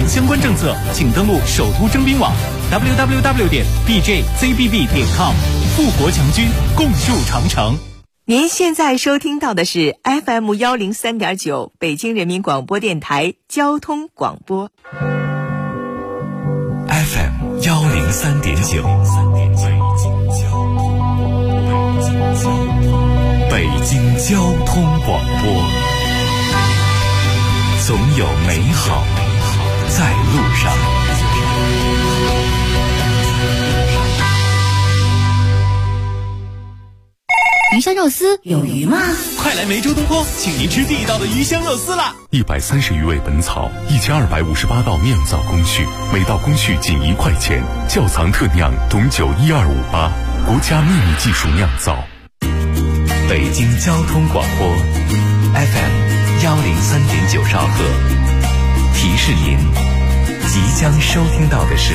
相关政策，请登录首都征兵网 www.bjzbb.com。富国强军，共筑长城。 您现在收听到的是 FM 103.9北京人民广播电台交通广播。 FM 103.9，北京交通广播，总有美好在路上。 鱼香肉丝有鱼吗？ 快来梅州东坡，请您吃地道的鱼香肉丝啦 ！130余味本草，1258道酿造工序，每道工序仅1块钱。窖藏特酿董酒12588，国家秘密技术酿造。 北京交通广播 FM 103.9兆赫，提示您即将收听到的是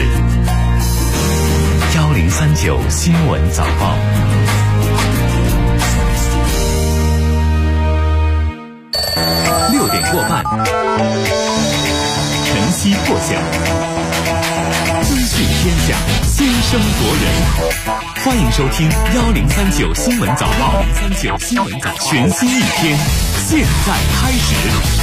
1039新闻早报。6点过半，晨曦破晓，资讯天下，先声夺人。欢迎收听1039新闻早报，1039新闻早报，全新一天，现在开始。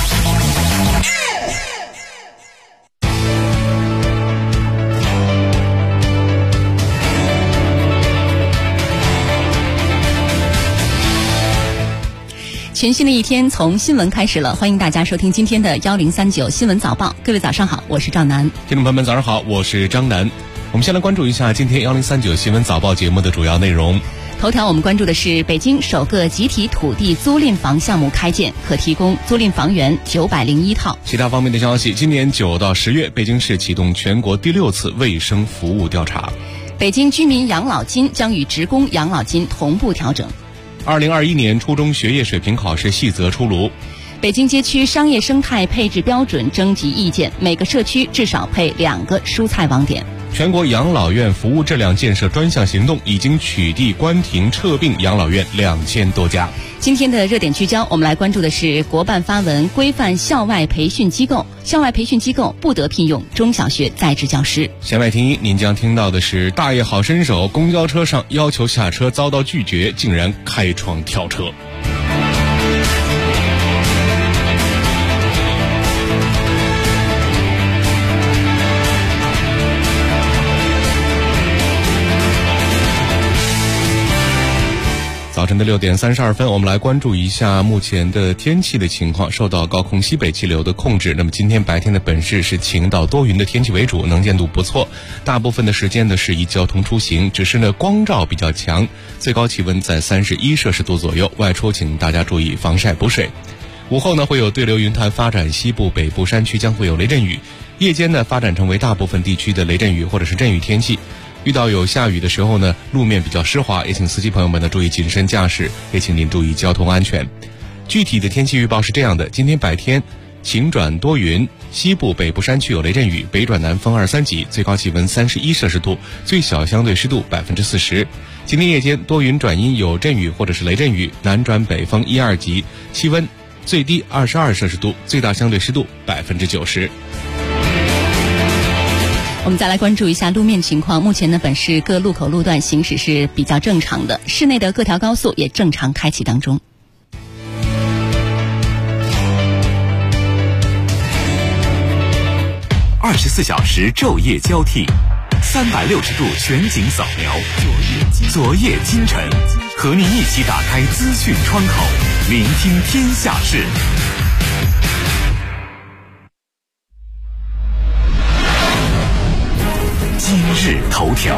全新的一天从新闻开始了，欢迎大家收听今天的1039新闻早报。各位早上好，我是赵楠。 听众朋友们早上好，我是张楠。我们先来关注一下今天1039新闻早报节目的主要内容。 头条我们关注的是北京首个集体土地租赁房项目开建，可提供租赁房源901套。 其他方面的消息，今年9到10月，北京市启动全国第6次卫生服务调查。 北京居民养老金将与职工养老金同步调整。 2021年初中学业水平考试细则出炉。 北京街区商业生态配置标准征集意见，每个社区至少配2个蔬菜网点。 全国养老院服务质量建设专项行动已经取缔关停撤并养老院2000多家。 今天的热点聚焦，我们来关注的是国办发文规范校外培训机构，校外培训机构不得聘用中小学在职教师。 弦外听音，您将听到的是大爷好身手，公交车上要求下车遭到拒绝，竟然开窗跳车。早晨的6点32分，我们来关注一下目前的天气的情况。受到高空西北气流的控制，那么今天白天的本市是晴到多云的天气为主，能见度不错，大部分的时间呢适宜交通出行，只是呢光照比较强，最高气温在31摄氏度左右，外出请大家注意防晒补水。午后呢会有对流云团发展，西部北部山区将会有雷阵雨，夜间呢发展成为大部分地区的雷阵雨或者是阵雨天气。遇到有下雨的时候呢，路面比较湿滑，也请司机朋友们呢注意谨慎驾驶，也请您注意交通安全。具体的天气预报是这样的：今天白天晴转多云，西部北部山区有雷阵雨，北转南风2-3级，最高气温31摄氏度，最小相对湿度40%。今天夜间多云转阴，有阵雨或者是雷阵雨，南转北风1-2级，气温最低22摄氏度，最大相对湿度90%。 我们再来关注一下路面情况。目前呢，本市各路口路段行驶是比较正常的，市内的各条高速也正常开启当中。 24小时昼夜交替，360度全景扫描，昨夜今晨，和您一起打开资讯窗口，聆听天下事。今日头条。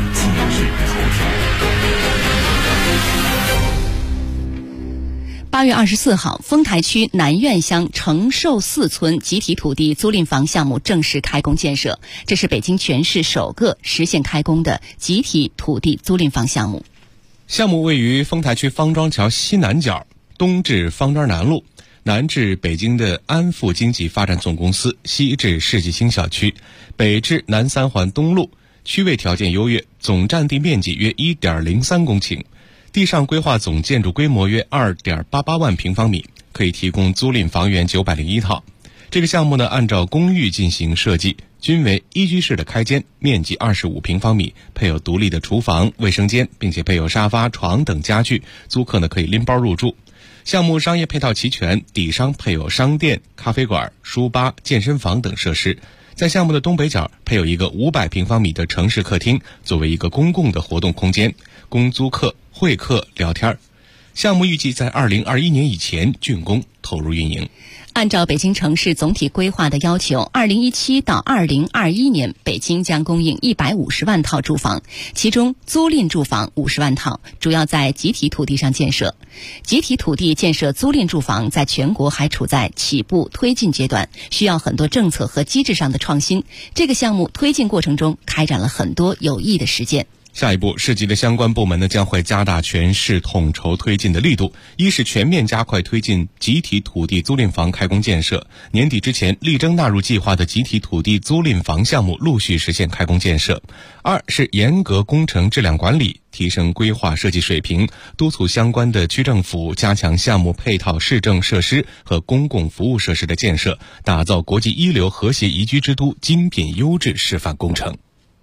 8月24号，丰台区南苑乡承寿寺村集体土地租赁房项目正式开工建设，这是北京全市首个实现开工的集体土地租赁房项目。 项目位于丰台区方庄桥西南角，东至方庄南路，南至北京的安富经济发展总公司，西至世纪新小区，北至南三环东路，区位条件优越，总占地面积约 1.03 公顷，地上规划总建筑规模约 2.88 万平方米，可以提供租赁房源901套。 这个项目呢，按照公寓进行设计，均为一居室的开间，面积25平方米，配有独立的厨房、卫生间，并且配有沙发、床等家具，租客呢可以拎包入住。项目商业配套齐全，底商配有商店、咖啡馆、书吧、健身房等设施。在项目的东北角配有一个500平方米的城市客厅，作为一个公共的活动空间，供租客会客聊天。项目预计在2021年以前竣工投入运营。 按照北京城市总体规划的要求，2017到2021年，北京将供应150万套住房，其中租赁住房50万套，主要在集体土地上建设。集体土地建设租赁住房在全国还处在起步推进阶段，需要很多政策和机制上的创新。这个项目推进过程中开展了很多有益的实践。 下一步，市级的相关部门呢将会加大全市统筹推进的力度，一是全面加快推进集体土地租赁房开工建设，年底之前力争纳入计划的集体土地租赁房项目陆续实现开工建设；二是严格工程质量管理，提升规划设计水平，督促相关的区政府加强项目配套市政设施和公共服务设施的建设，打造国际一流和谐宜居之都精品优质示范工程。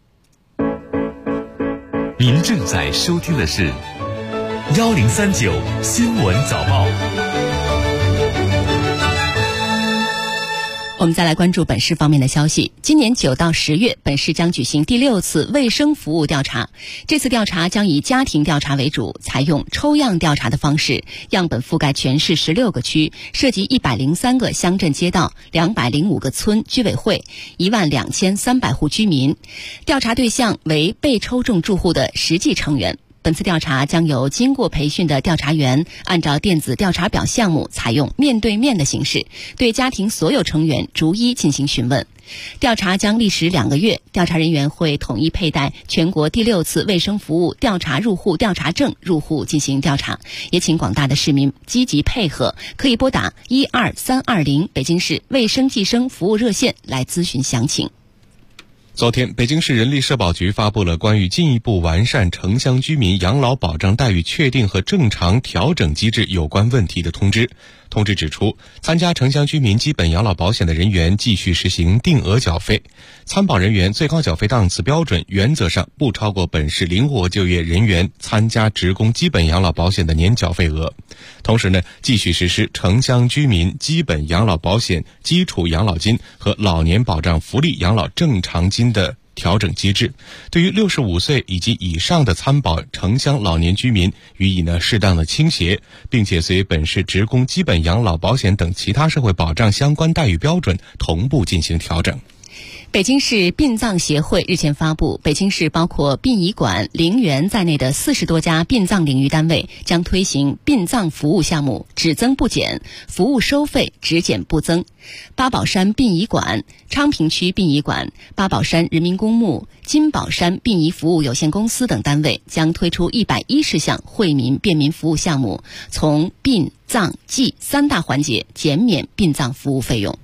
您正在收听的是1039新闻早报。 我们再来关注本市方面的消息。今年9到10月，本市将举行第6次卫生服务调查。这次调查将以家庭调查为主，采用抽样调查的方式，样本覆盖全市16个区，涉及103个乡镇街道、205个村居委会、12300户居民。调查对象为被抽中住户的实际成员。本次调查将由经过培训的调查员按照电子调查表项目，采用面对面的形式，对家庭所有成员逐一进行询问。调查将历时2个月，调查人员会统一佩戴全国第6次卫生服务调查入户调查证入户进行调查。也请广大的市民积极配合，可以拨打12320北京市卫生计生服务热线来咨询详情。 昨天，北京市人力社保局发布了关于进一步完善城乡居民养老保障待遇确定和正常调整机制有关问题的通知。通知指出，参加城乡居民基本养老保险的人员继续实行定额缴费，参保人员最高缴费档次标准原则上不超过本市灵活就业人员参加职工基本养老保险的年缴费额。同时呢，继续实施城乡居民基本养老保险基础养老金和老年保障福利养老正常金的调整机制，对于65岁以及以上的参保城乡老年居民予以适当的倾斜，并且随本市职工基本养老保险等其他社会保障相关待遇标准同步进行调整。 北京市殡葬协会日前发布，北京市包括殡仪馆、陵园在内的40多家殡葬领域单位将推行殡葬服务项目只增不减，服务收费只减不增。八宝山殡仪馆、昌平区殡仪馆、八宝山人民公墓、金宝山殡仪服务有限公司等单位将推出110项惠民便民服务项目，从殡、葬、祭3大环节减免殡葬服务费用。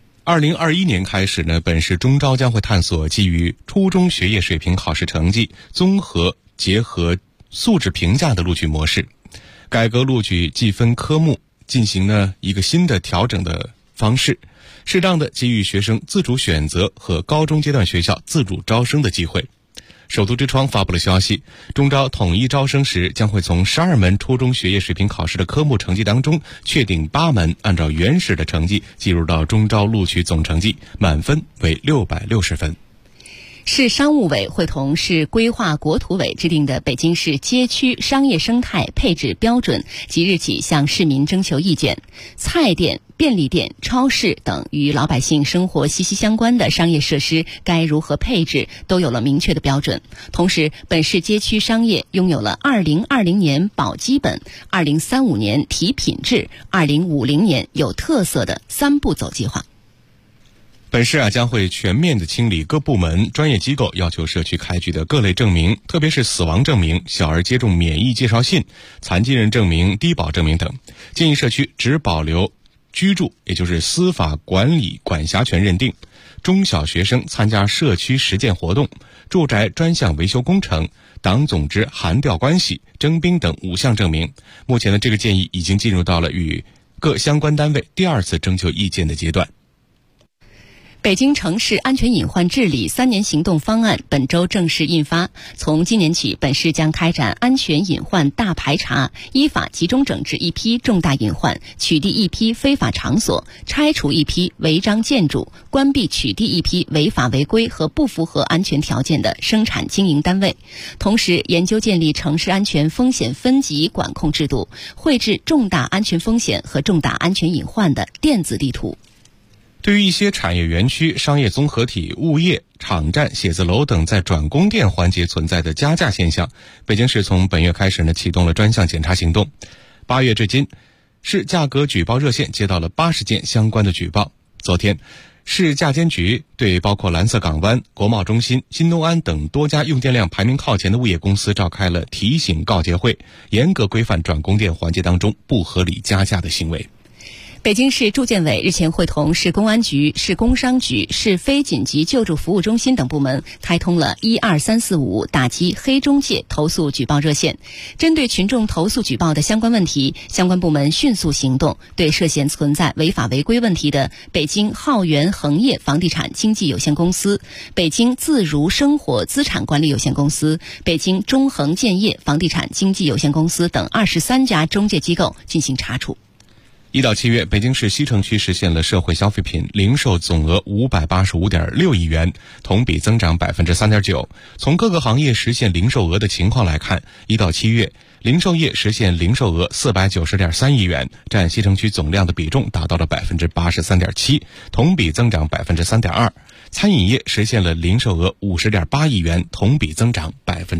2021年开始呢，本市中招将会探索基于初中学业水平考试成绩综合结合素质评价的录取模式，改革录取计分科目，进行一个新的调整的方式，适当的给予学生自主选择和高中阶段学校自主招生的机会。首都之窗发布了消息，中招统一招生时将会从12门初中学业水平考试的科目成绩当中确定8门按照原始的成绩计入到中招录取总成绩，满分为660分。 市商务委会同市规划国土委制定的北京市街区商业生态配置标准即日起向市民征求意见。菜店、便利店、超市等与老百姓生活息息相关的商业设施该如何配置都有了明确的标准。同时，本市街区商业拥有了2020年保基本、2035年提品质、2050年有特色的3步走计划。 本市将会全面的清理各部门、专业机构要求社区开具的各类证明，特别是死亡证明、小儿接种免疫介绍信、残疾人证明、低保证明等。建议社区只保留居住，也就是司法管理管辖权认定；中小学生参加社区实践活动；住宅专项维修工程；党总支函调关系、征兵等5项证明。目前这个建议已经进入到了与各相关单位第2次征求意见的阶段。 北京城市安全隐患治理3年行动方案本周正式印发。从今年起，本市将开展安全隐患大排查，依法集中整治一批重大隐患，取缔一批非法场所，拆除一批违章建筑，关闭取缔一批违法违规和不符合安全条件的生产经营单位。同时，研究建立城市安全风险分级管控制度，绘制重大安全风险和重大安全隐患的电子地图。 对于一些产业园区、商业综合体、物业、场站、写字楼等在转供电环节存在的加价现象，北京市从本月开始启动了专项检查行动。8月至今，市价格举报热线接到了80件相关的举报。昨天，市价监局对包括蓝色港湾、国贸中心、新东安等多家用电量排名靠前的物业公司召开了提醒告诫会，严格规范转供电环节当中不合理加价的行为。 北京市住建委日前会同市公安局、市工商局、市非紧急救助服务中心等部门开通了12345打击黑中介投诉举报热线。针对群众投诉举报的相关问题，相关部门迅速行动，对涉嫌存在违法违规问题的北京浩源恒业房地产经纪有限公司、北京自如生活资产管理有限公司、北京中恒建业房地产经纪有限公司等23家中介机构进行查处。 1到7月，北京市西城区实现了社会消费品零售总额585.6亿元，同比增长 3.9%。从各个行业实现零售额的情况来看，1到7月，零售业实现零售额490.3亿元，占西城区总量的比重达到了 83.7%， 同比增长 3.2%。餐饮业实现了零售额50.8亿元，同比增长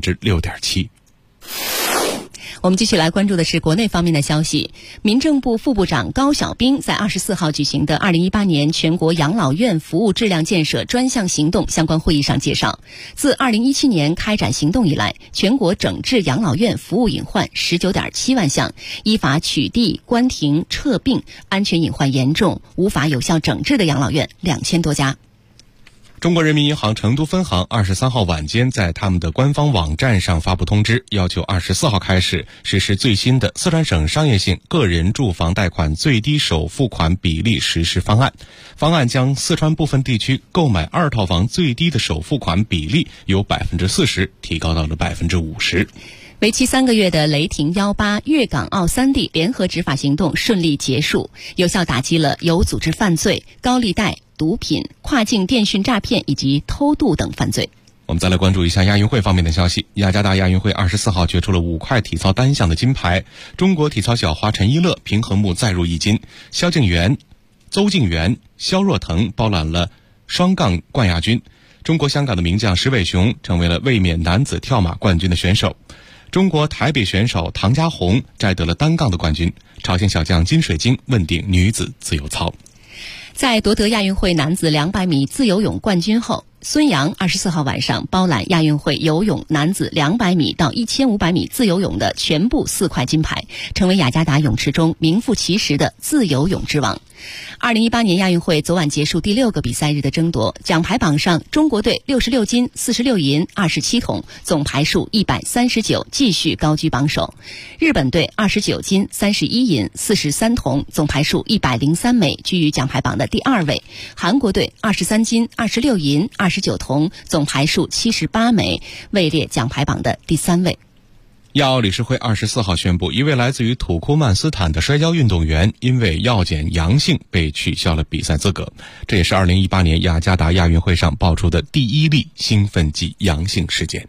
6.7%。 我们继续来关注的是国内方面的消息。民政部副部长高晓兵在24号举行的2018年全国养老院服务质量建设专项行动相关会议上介绍，自2017年开展行动以来，全国整治养老院服务隐患19.7万项，依法取缔、关停、撤并安全隐患严重、无法有效整治的养老院2000多家。 中国人民银行成都分行23号晚间在他们的官方网站上发布通知，要求24号开始实施最新的四川省商业性个人住房贷款最低首付款比例实施方案。方案将四川部分地区购买2套房最低的首付款比例由 40% 提高到了 50%。 为期3个月的雷霆18粤港澳3地联合执法行动顺利结束，有效打击了有组织犯罪、高利贷、毒品、跨境电讯诈骗以及偷渡等犯罪。 我们再来关注一下亚运会方面的消息。雅加达亚运会24号决出了5块体操单项的金牌，中国体操小花陈一乐平衡木再入1金，邹敬园、肖若腾包揽了双杠冠亚军。中国香港的名将石伟雄成为了卫冕男子跳马冠军的选手。中国台北选手唐家红摘得了单杠的冠军，朝鲜小将金水晶问鼎女子自由操。 在夺得亚运会男子200米自由泳冠军后，孙杨24号晚上包揽亚运会游泳男子200米到1500米自由泳的全部4块金牌，成为雅加达泳池中名副其实的自由泳之王。2018年亚运会昨晚结束第6个比赛日的争夺，奖牌榜上中国队66金、46银、27铜，总排数139，继续高居榜首。日本队29金、31银、43铜，总排数103枚，居于奖牌榜的第2位。韩国队23金、26银、29铜，总排数78枚，位列奖牌榜的第3位。 亚奥理事会24号宣布，一位来自于土库曼斯坦的摔跤运动员因为药检阳性被取消了比赛资格。这也是2018年雅加达亚运会上爆出的第1例兴奋剂阳性事件。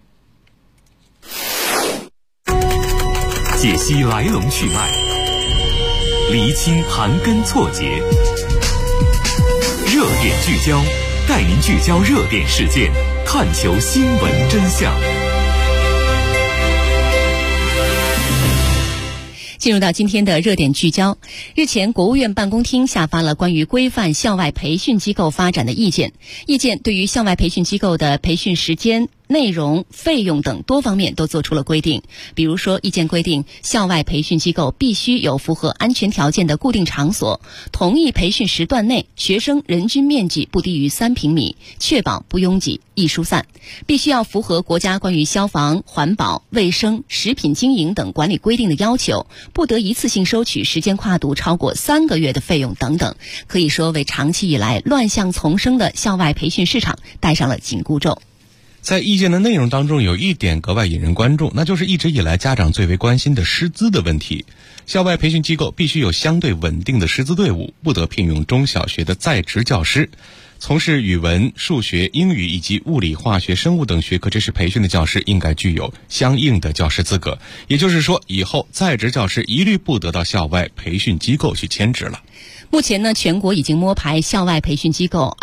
解析来龙去脉，厘清盘根错节，热点聚焦，带您聚焦热点事件，探求新闻真相。 进入到今天的热点聚焦。日前，国务院办公厅下发了关于规范校外培训机构发展的意见。意见对于校外培训机构的培训时间、 内容、费用等多方面都做出了规定。比如说，意见规定校外培训机构必须有符合安全条件的固定场所，同一培训时段内学生人均面积不低于3平米，确保不拥挤、易疏散，必须要符合国家关于消防、环保、卫生、食品经营等管理规定的要求，不得一次性收取时间跨度超过3个月的费用等等，可以说为长期以来乱象丛生的校外培训市场戴上了紧箍咒。 在意见的内容当中，有一点格外引人关注，那就是一直以来家长最为关心的师资的问题。校外培训机构必须有相对稳定的师资队伍，不得聘用中小学的在职教师。从事语文、数学、英语以及物理、化学、生物等学科知识培训的教师应该具有相应的教师资格。也就是说，以后在职教师一律不得到校外培训机构去兼职了。 目前呢，全国已经摸排校外培训机构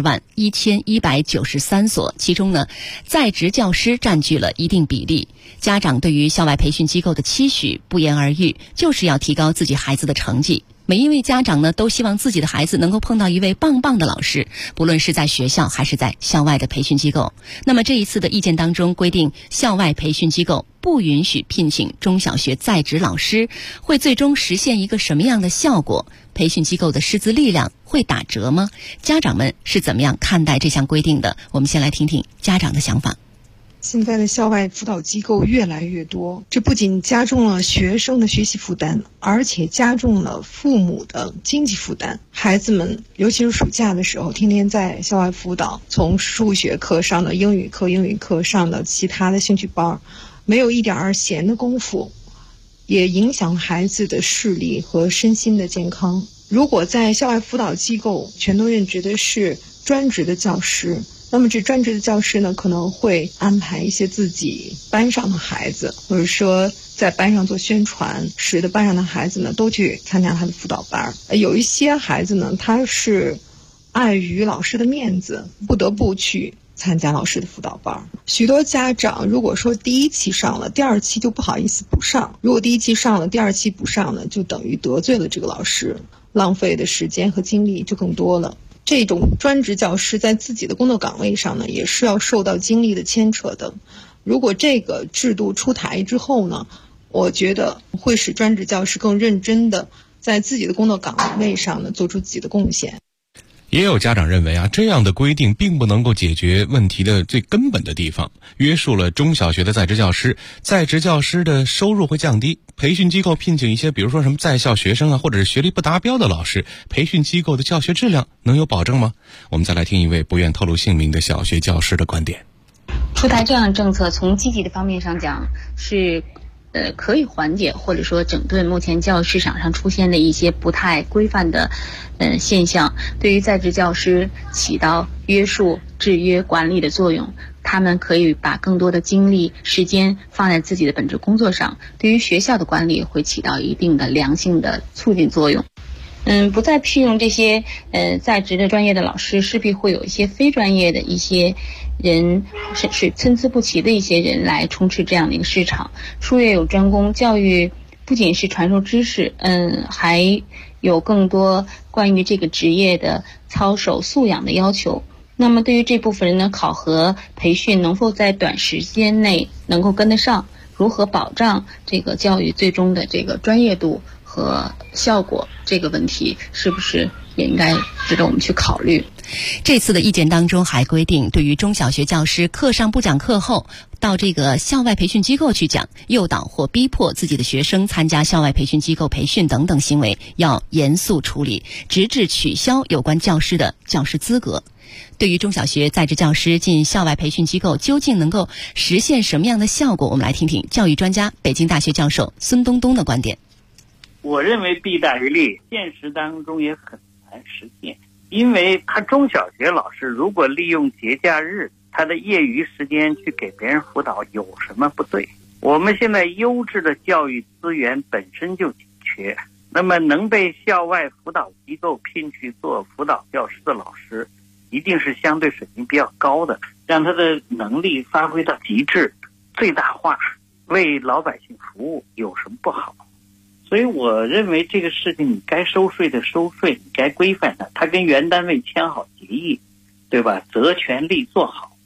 201193所，其中呢，在职教师占据了一定比例。家长对于校外培训机构的期许不言而喻，就是要提高自己孩子的成绩。每一位家长呢，都希望自己的孩子能够碰到一位棒棒的老师，不论是在学校还是在校外的培训机构。那么这一次的意见当中规定，校外培训机构不允许聘请中小学在职老师，会最终实现一个什么样的效果？培训机构的师资力量会打折吗？家长们是怎么样看待这项规定的？我们先来听听家长的想法。 现在的校外辅导机构越来越多，这不仅加重了学生的学习负担，而且加重了父母的经济负担。孩子们尤其是暑假的时候，天天在校外辅导，从数学课上的英语课上的其他的兴趣班，没有一点闲的功夫，也影响孩子的视力和身心的健康。如果在校外辅导机构全都任职的是专职的教师，那么这专职的教师呢，可能会安排一些自己班上的孩子，或者说在班上做宣传，使得班上的孩子呢都去参加他的辅导班。有一些孩子呢，他是碍于老师的面子，不得不去参加老师的辅导班。许多家长如果说第一期上了，第二期就不好意思补上，如果第一期上了，第二期补上呢，就等于得罪了这个老师，浪费的时间和精力就更多了。这种专职教师在自己的工作岗位上呢，也是要受到精力的牵扯的。如果这个制度出台之后呢，我觉得会使专职教师更认真的在自己的工作岗位上呢做出自己的贡献。 也有家长认为这样的规定并不能够解决问题的最根本的地方，约束了中小学的在职教师，在职教师的收入会降低，培训机构聘请一些比如说什么在校学生或者是学历不达标的老师，培训机构的教学质量能有保证吗？我们再来听一位不愿透露姓名的小学教师的观点。 出台这样的政策，从积极的方面上讲是可以缓解或者说整顿目前教育市场上出现的一些不太规范的现象，对于在职教师起到约束、制约、管理的作用。他们可以把更多的精力、时间放在自己的本职工作上，对于学校的管理会起到一定的良性的促进作用。不再聘用这些在职的专业的老师，势必会有一些非专业的一些人，是参差不齐的一些人来充斥这样的一个市场。术业有专攻，教育不仅是传授知识，还有更多关于这个职业的操守素养的要求。那么对于这部分人呢，考核培训能否在短时间内能够跟得上，如何保障这个教育最终的这个专业度和效果，这个问题是不是也应该值得我们去考虑。 这次的意见当中还规定，对于中小学教师课上不讲课后到这个校外培训机构去讲，诱导或逼迫自己的学生参加校外培训机构培训等等行为要严肃处理，直至取消有关教师的教师资格。对于中小学在职教师进校外培训机构究竟能够实现什么样的效果，我们来听听教育专家、北京大学教授孙东东的观点。 我认为弊大于利，现实当中也很难实现。因为他中小学老师如果利用节假日他的业余时间去给别人辅导，有什么不对？我们现在优质的教育资源本身就紧缺，那么能被校外辅导机构聘去做辅导教师的老师，一定是相对水平比较高的，让他的能力发挥到极致，最大化，为老百姓服务，有什么不好？所以我认为这个事情，你该收税的收税，你该规范它，他跟原单位签好协议，对吧？责权利做好，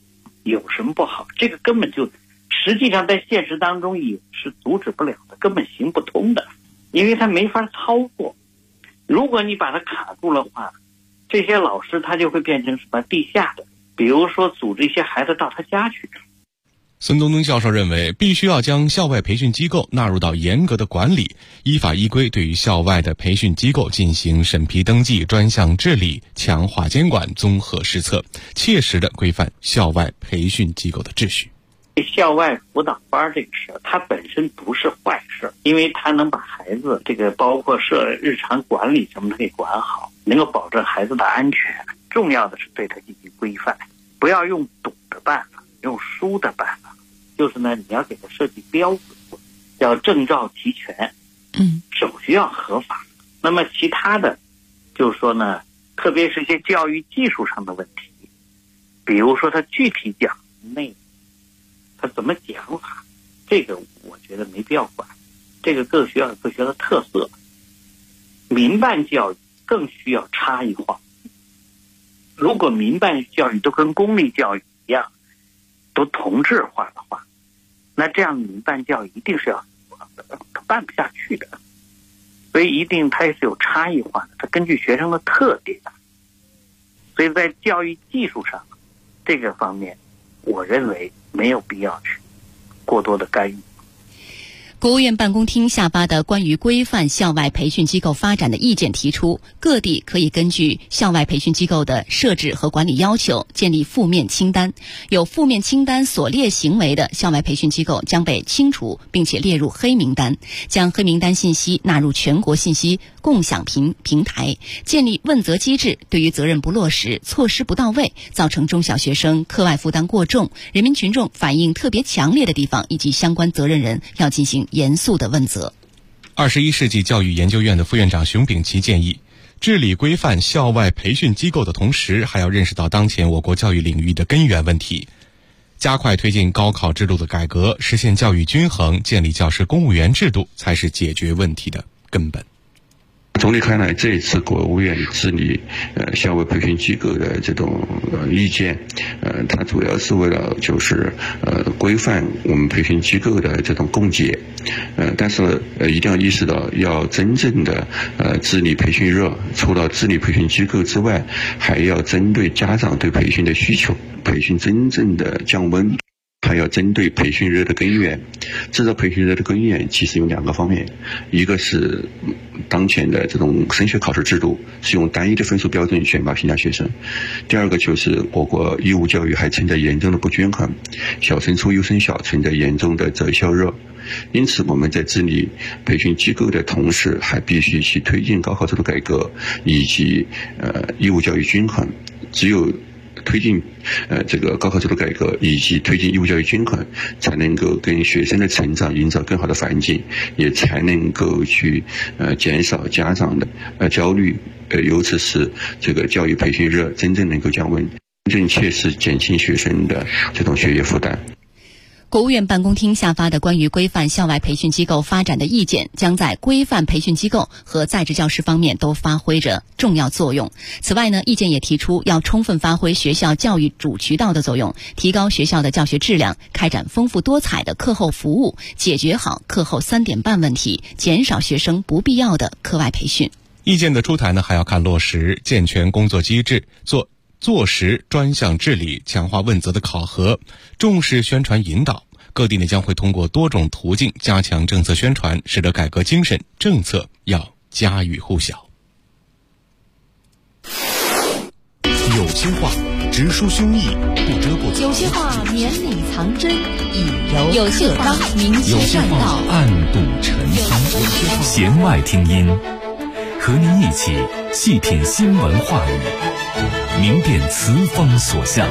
有什么不好？这个根本就实际上在现实当中也是阻止不了的，根本行不通的，因为他没法操作。如果你把它卡住的话，这些老师他就会变成什么地下的，比如说组织一些孩子到他家去。 孙东东教授认为，必须要将校外培训机构纳入到严格的管理，依法依规对于校外的培训机构进行审批登记、专项治理，强化监管，综合施策，切实的规范校外培训机构的秩序。 校外辅导班这个事，它本身不是坏事，因为它能把孩子这个包括日常管理什么的给管好，能够保证孩子的安全。重要的是对它进行规范，不要用赌的办法，用输的办法。就是呢，你要给它设计标准，要证照齐全，手续要合法。那么其他的，就是说呢，特别是一些教育技术上的问题，比如说它具体讲内容，它怎么讲法，这个我觉得没必要管。这个各学校有各学校的特色，民办教育更需要差异化。如果民办教育都跟公立教育一样，都同质化的话，那这样民办教育一定是要办不下去的。所以一定它也是有差异化的，它根据学生的特点。所以在教育技术上这个方面，我认为没有必要去过多的干预。 国务院办公厅下发的关于规范校外培训机构发展的意见提出，各地可以根据校外培训机构的设置和管理要求，建立负面清单。有负面清单所列行为的校外培训机构将被清除，并且列入黑名单，将黑名单信息纳入全国信息共享平台，建立问责机制。对于责任不落实、措施不到位，造成中小学生课外负担过重、人民群众反应特别强烈的地方，以及相关责任人要进行严肃的问责。 21世纪教育研究院的副院长熊丙奇建议，治理规范校外培训机构的同时，还要认识到当前我国教育领域的根源问题，加快推进高考制度的改革，实现教育均衡，建立教师公务员制度，才是解决问题的根本。 总体看来，这一次国务院治理校外培训机构的这种意见，它主要是为了就是规范我们培训机构的这种供给，但是一定要意识到，要真正的治理培训热，除了治理培训机构之外，还要针对家长对培训的需求，培训真正的降温。还要针对培训热的根源，制造培训热的根源其实有两个方面，一个是当前的这种升学考试制度是用单一的分数标准选拔评价学生，第二个就是我国义务教育还存在严重的不均衡，小升初优升小存在严重的择校热。因此我们在治理培训机构的同时，还必须去推进高考制度改革以及义务教育均衡。只有推进这个高考制度改革以及推进义务教育均衡，才能够跟学生的成长营造更好的环境，也才能够去减少家长的焦虑，由此使这个教育培训热真正能够降温，真正切实减轻学生的这种学业负担。 国务院办公厅下发的关于规范校外培训机构发展的意见，将在规范培训机构和在职教师方面都发挥着重要作用。此外呢，意见也提出要充分发挥学校教育主渠道的作用，提高学校的教学质量，开展丰富多彩的课后服务，解决好课后3点半问题，减少学生不必要的课外培训。 意见的出台呢，还要看落实健全工作机制，做实专项治理，强化问责的考核，重视宣传引导。各地呢将会通过多种途径加强政策宣传，使得改革精神政策要家喻户晓。 有些话直抒胸臆，不遮不有些话绵里藏针，以柔有些话明有些劝道， 话暗度陈仓，弦外听音，和您一起细品新闻话语，明辨词风所向。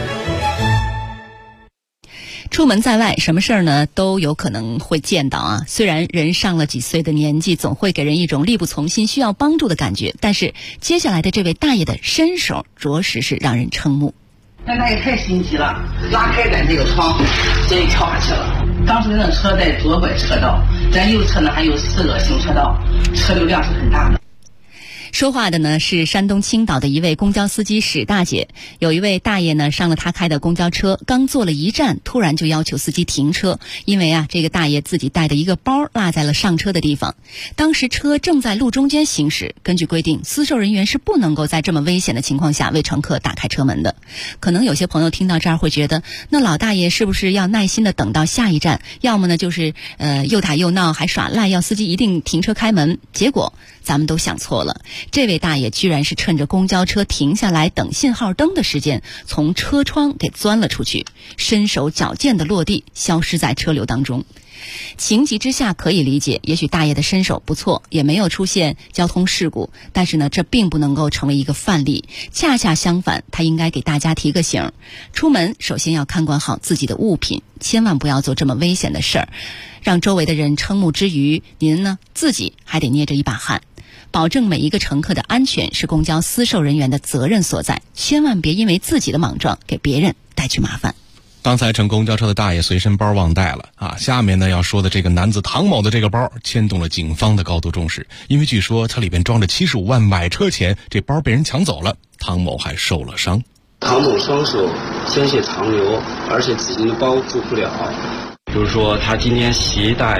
出门在外，什么事儿呢都有可能会见到啊。虽然人上了几岁的年纪，总会给人一种力不从心、需要帮助的感觉，但是接下来的这位大爷的身手，着实是让人瞠目。 那大爷太心急了，拉开咱这个窗，直接跳下去了。当时那车在左拐车道，咱右侧呢还有4个行车道，车流量是很大的。 说话的呢是山东青岛的一位公交司机史大姐。有一位大爷呢上了他开的公交车，刚坐了一站，突然就要求司机停车，因为这个大爷自己带的一个包落在了上车的地方。当时车正在路中间行驶，根据规定，司售人员是不能够在这么危险的情况下为乘客打开车门的。可能有些朋友听到这儿会觉得，那老大爷是不是要耐心的等到下一站，要么呢就是又打又闹还耍赖，要司机一定停车开门？结果咱们都想错了，这位大爷居然是趁着公交车停下来等信号灯的时间，从车窗给钻了出去，身手矫健的落地，消失在车流当中。情急之下可以理解，也许大爷的身手不错，也没有出现交通事故，但是呢，这并不能够成为一个范例。恰恰相反，他应该给大家提个醒：出门首先要看管好自己的物品，千万不要做这么危险的事儿，让周围的人瞠目之余，您呢自己还得捏着一把汗。保证每一个乘客的安全是公交司售人员的责任所在，千万别因为自己的莽撞给别人带去麻烦。 刚才乘公交车的大爷随身包忘带了下面呢要说的这个男子唐某的这个包牵动了警方的高度重视，因为据说它里边装着75万买车钱，这包被人抢走了，唐某还受了伤。 唐某双手鲜血长流，而且自己的包住不了。就是说他今天携带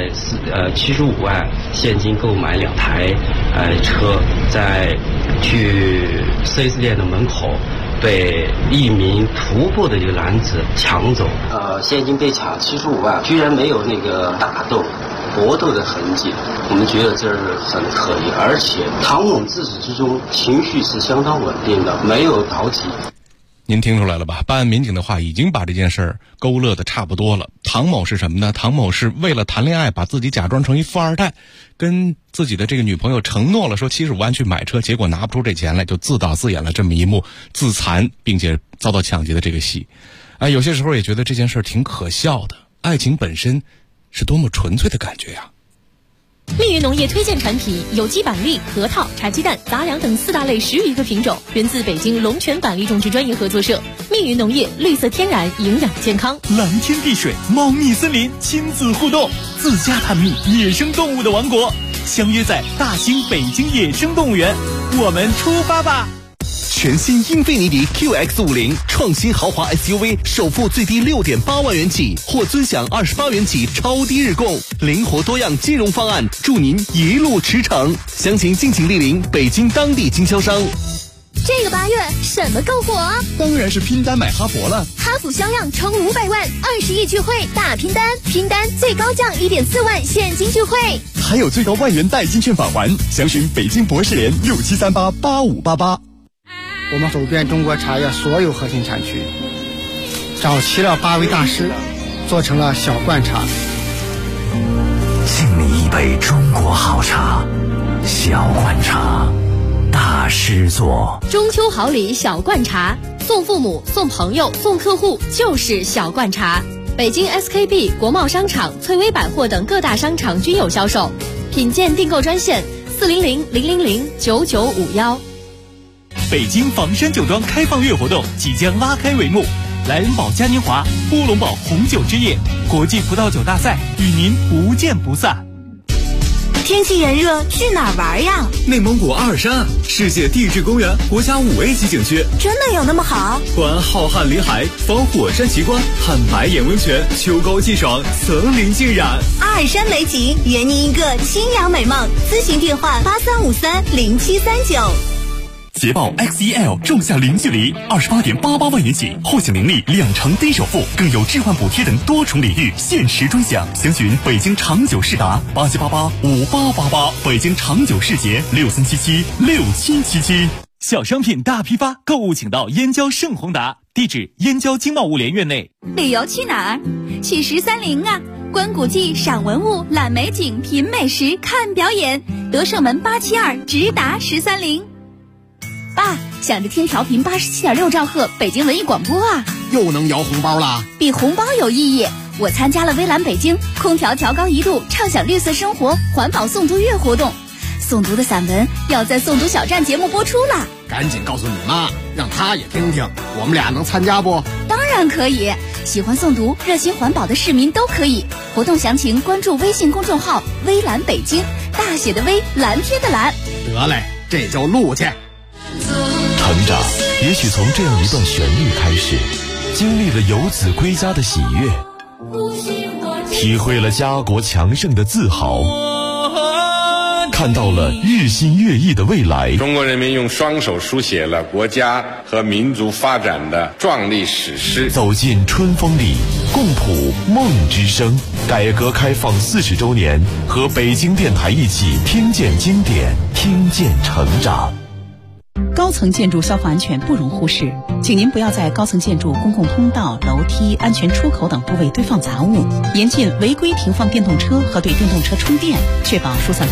75万现金购买2台车，在去 4S 店的门口被一名徒步的一个男子抢走。现金被抢75万，居然没有那个打斗搏斗的痕迹，我们觉得这是很可疑。而且唐某自始至终情绪是相当稳定的，没有着急。 您听出来了吧？办案民警的话已经把这件事儿勾勒的差不多了。唐某是什么呢？唐某是为了谈恋爱，把自己假装成一富二代，跟自己的这个女朋友承诺了说75万去买车，结果拿不出这钱来，就自导自演了这么一幕自残并且遭到抢劫的这个戏。有些时候也觉得这件事儿挺可笑的。爱情本身是多么纯粹的感觉呀！ 密云农业推荐产品有机板栗、核桃、茶鸡蛋、杂粮等4大类10余个品种，源自北京龙泉板栗种植专业合作社。密云农业，绿色天然，营养健康。 蓝天碧水，猫腻森林，亲子互动，自家探秘野生动物的王国，相约在大兴北京野生动物园，我们出发吧！ 全新英菲尼迪 QX50 创新豪华 SUV， 首付最低6.8万元起，或尊享28元起超低日供，灵活多样金融方案，助您一路驰骋。详情敬请莅临北京当地经销商。 这个8月什么更火？ 当然是拼单买哈佛了。 哈弗销量冲500万，20亿聚会大拼单，拼单最高降1.4万现金聚会， 还有最高万元代金券返还。详询北京博士联67388588。 我们走遍中国茶叶所有核心产区，找齐了8位大师，做成了小罐茶。 敬你一杯中国好茶，小罐茶，大师做。 中秋好礼小罐茶，送父母、送朋友、送客户就是小罐茶。北京 SKP、国贸商场、翠微百货等各大商场均有销售。品鉴订购专线400-000-9951。 北京房山酒庄开放月活动即将拉开帷幕，莱恩堡嘉年华、乌龙堡红酒之夜、国际葡萄酒大赛与您不见不散。 天气炎热，去哪儿玩呀？ 内蒙古阿尔山，世界地质公园国家5A级景区， 真的有那么好？ 观浩瀚林海，访火山奇观，看白眼温泉，秋高气爽，层林尽染。 阿尔山美景，圆您一个清扬美梦。咨询电话83530739。 捷豹 XEL 仲夏零距离，28.88万元起，或享零利2成低首付，更有置换补贴等多重礼遇，限时专享。详询北京长久世达87885888，北京长久世捷63776777。 小商品大批发，购物请到燕郊盛宏达，地址燕郊经贸物联院内。 旅游去哪儿？去1030啊！观古迹、赏文物、览美景、品美食、看表演，德胜门872直达1030。爸，想着听调频87.6兆赫北京文艺广播啊， 又能摇红包了。 比红包有意义，我参加了微蓝北京空调调高1度畅享绿色生活环保诵读月活动，诵读的散文要在诵读小站节目播出了。 赶紧告诉你妈，让她也听听，我们俩能参加不？ 当然可以，喜欢诵读热心环保的市民都可以。活动详情关注微信公众号微蓝北京，大写的微，蓝天的蓝。 得嘞，这这就录去。 成长也许从这样一段旋律开始，经历了游子归家的喜悦，体会了家国强盛的自豪，看到了日新月异的未来。 中国人民用双手书写了国家和民族发展的壮丽史诗。 走进春风里，共谱梦之声。改革开放40周年，和北京电台一起听见经典，听见成长。 高层建筑消防安全不容忽视，请您不要在高层建筑公共通道、楼梯、安全出口等部位堆放杂物，严禁违规停放电动车和对电动车充电，确保疏散